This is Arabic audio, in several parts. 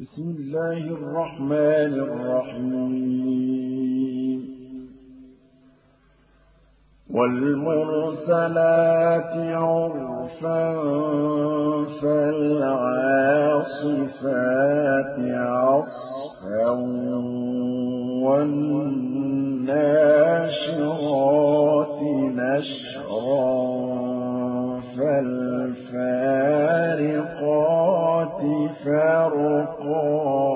بسم الله الرحمن الرحيم والمرسلات عرفا فالعاصفات عصفا والناشرات نشرا فالفارقات فرقا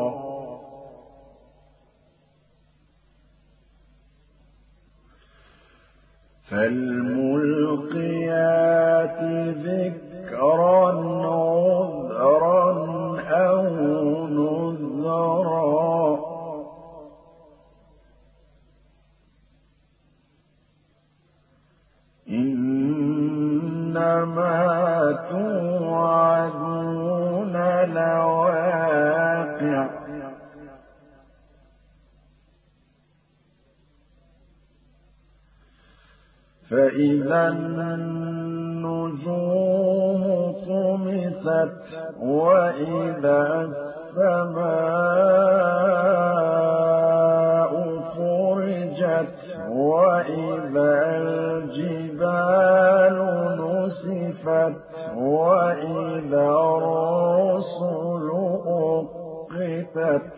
فالملقيات ذكرا عذرا أو نذرا إنما توعدون لواقع فإذا النجوم طمست وإذا السماء فرجت وإذا الجبال نسفت وإذا الرسل أقتت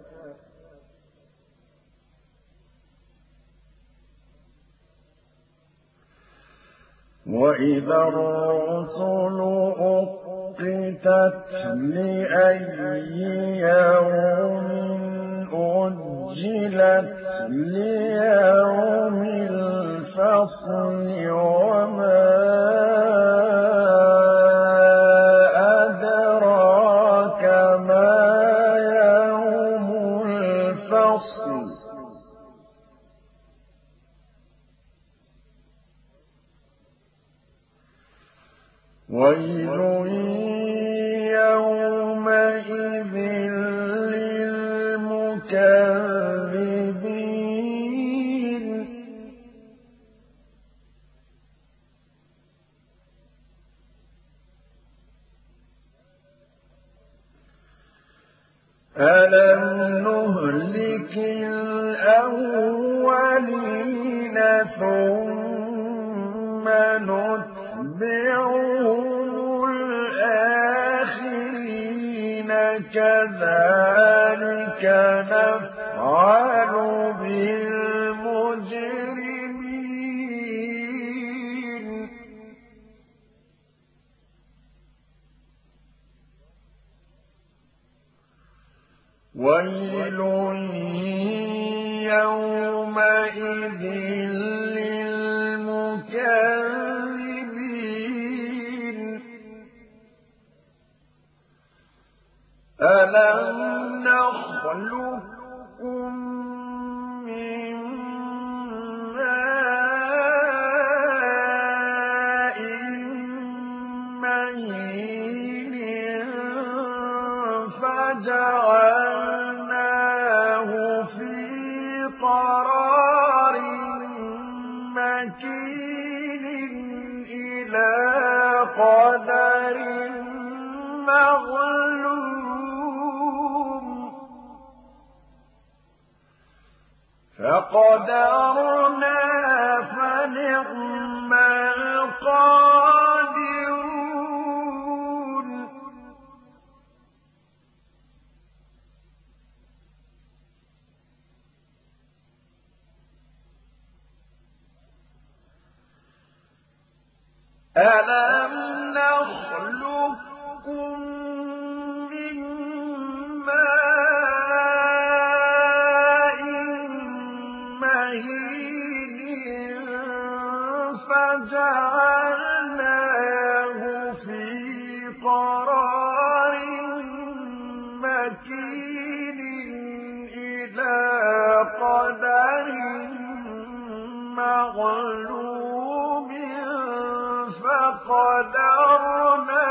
وإذا الرسل أقتت لأي يوم أجلت ليوم الفصل وما أدراك ما يوم الفصل ويل يومئذ للمكذبين ألم نهلك الأولين ثم نتبعهم الآخرين كذلك نفعل بالمجرمين ويل يومئذ للمكذبين ألم نخلقكم من ماء مهين فجعلناه في قرار مكين إلى قدر معلوم فقدرنا فنعم القادرون ألم نخلقكم من ماء مهين فجعلناه في قرار مكين إلى قدر معلوم فقدرنا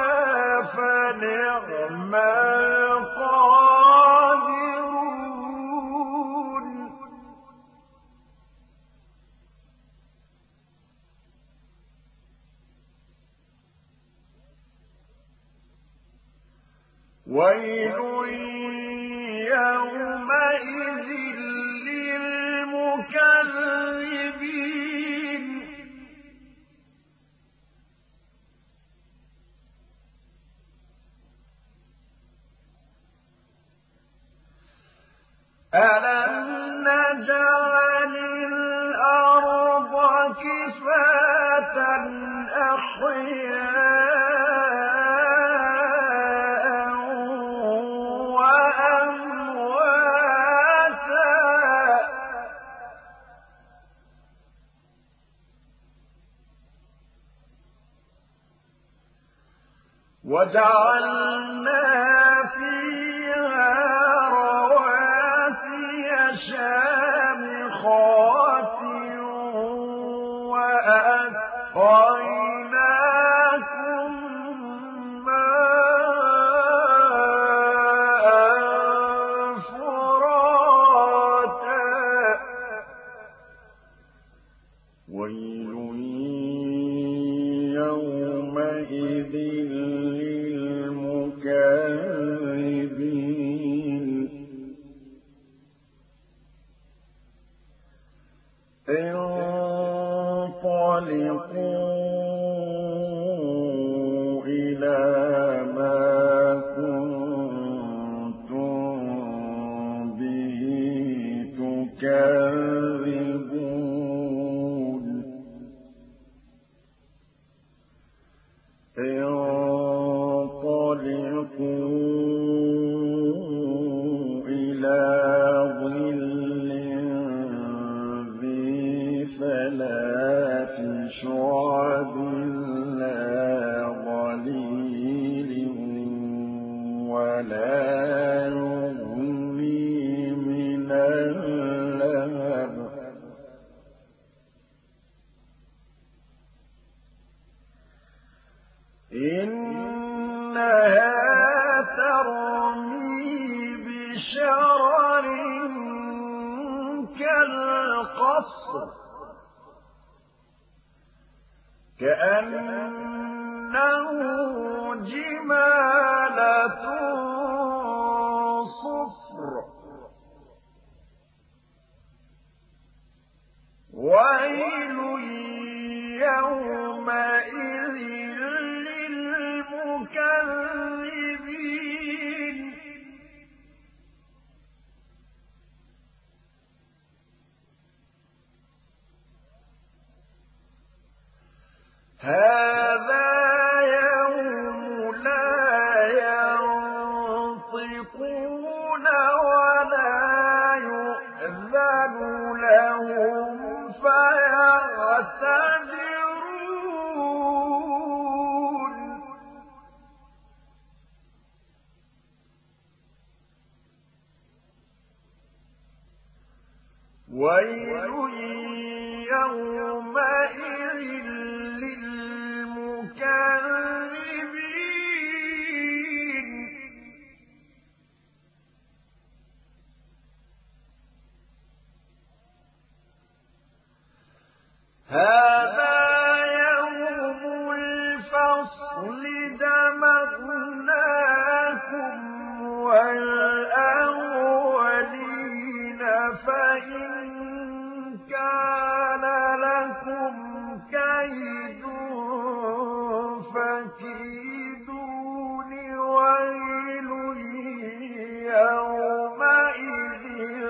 فنعم القادرون ويل يومئذ للمكذبين ألم نجعل الأرض كفاة أحياء وأمواتا وجعلنا فيها رواسي شامخات وأسقيناكم ماء فراتا ويل يومئذ للمكذبين انطلقوا إلى ما كنتم به تكذبون انطلقوا إلى ظل ذي ثلاث شعب لا ظليل ولا يغني من اللهب إنها ترمي بشرر كالقصر كأنه جمالة صفر ويل يومئذ للمكذبين هذا يوم لا ينطقون ولا يؤذن لهم فيعتذرون ويل يومئذ للمكذبين هذا يوم الفصل دمرناكم والأولين فإن كان لكم كيد فكيدون ويل يومئذ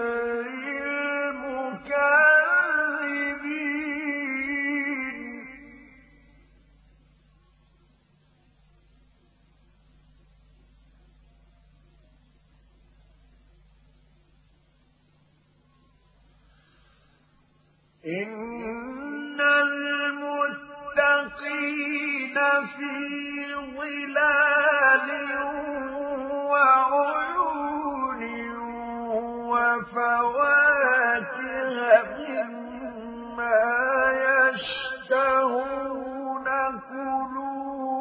للمكذبين إن المتقين في ظلال وعيون وفواكه مما يشتهون كلوا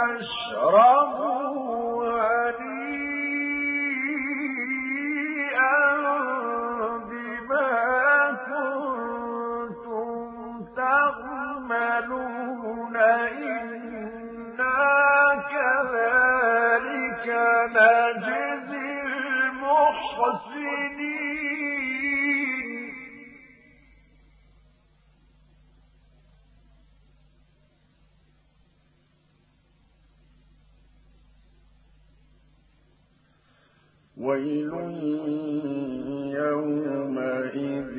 واشربوا هنيئا بما كنتم تعملون إنا كذلك نجزي المحسنين مُحْسِنِينَ ويل يومئذ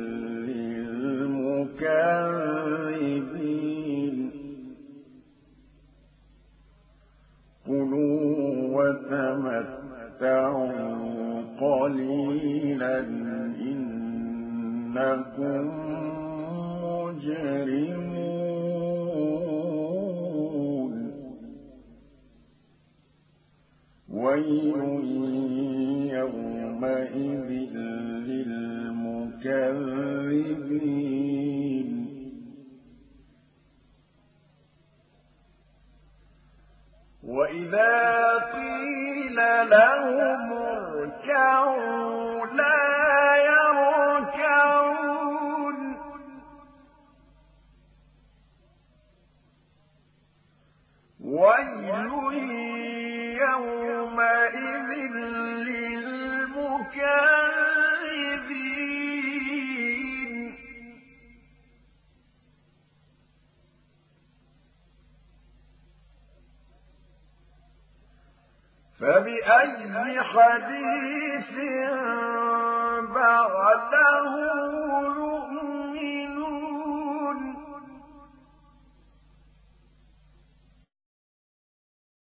للمكذبين كلوا وتمتعوا قليلا إنكم مجرمون ويل يومئذ للمكذبين وإذا قيل لهم اركعوا لا يركعون ويل يومئذ للمكذبين فبأي حديث بعده